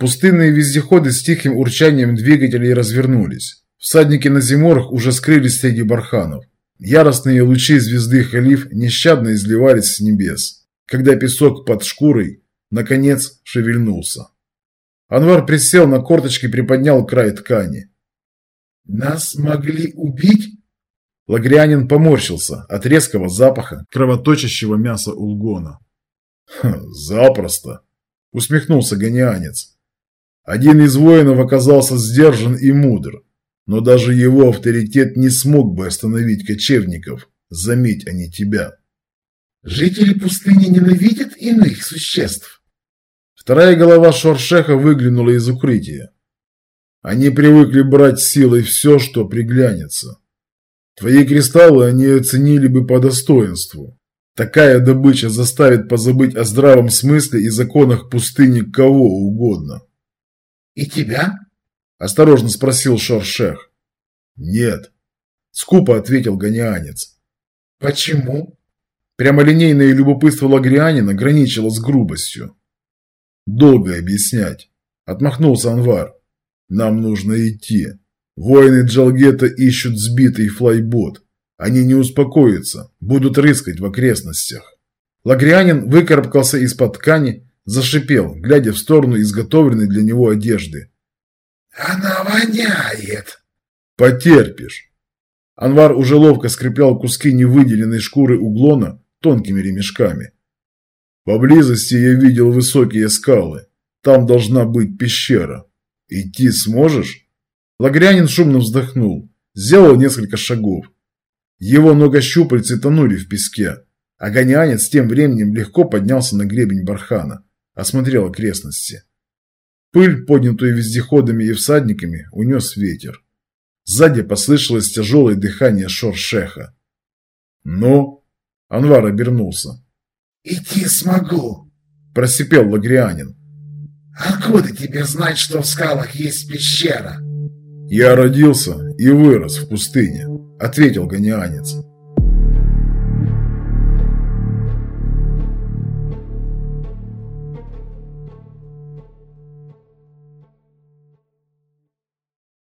Пустынные вездеходы с тихим урчанием двигателей развернулись. Всадники на зиморах уже скрылись среди барханов. Яростные лучи звезды Халиф нещадно изливались с небес, когда песок под шкурой, наконец, шевельнулся. Анвар присел на корточки и приподнял край ткани. «Нас могли убить?» Лагрианин поморщился от резкого запаха кровоточащего мяса улгона. «Запросто!» – усмехнулся гонианец. «Один из воинов оказался сдержан и мудр, но даже его авторитет не смог бы остановить кочевников, заметь они тебя». «Жители пустыни ненавидят иных существ?» Вторая голова Шоршеха выглянула из укрытия. «Они привыкли брать силой все, что приглянется. Твои кристаллы они оценили бы по достоинству. Такая добыча заставит позабыть о здравом смысле и законах пустыни кого угодно». «И тебя?» – осторожно спросил Шоршех. «Нет», – скупо ответил гонианец. «Почему?» Прямолинейное любопытство Лагрианина граничило с грубостью. «Долго объяснять», – отмахнулся Анвар. «Нам нужно идти. Воины Джалгета ищут сбитый флайбот. Они не успокоятся, будут рыскать в окрестностях». Лагрианин выкарабкался из-под ткани, зашипел, глядя в сторону изготовленной для него одежды. «Она воняет!» «Потерпишь!» Анвар уже ловко скреплял куски невыделенной шкуры углона тонкими ремешками. «Поблизости я видел высокие скалы. Там должна быть пещера. Идти сможешь?» Лагрианин шумно вздохнул, сделал несколько шагов. Его ногощупальцы тонули в песке, а гонианец тем временем легко поднялся на гребень бархана, осмотрел окрестности. Пыль, поднятую вездеходами и всадниками, унес ветер. Сзади послышалось тяжелое дыхание Шоршеха. «Ну?» – Анвар обернулся. «Идти смогу», – просипел Лагрианин. «Откуда тебе знать, что в скалах есть пещера?» «Я родился и вырос в пустыне», – ответил гонианец.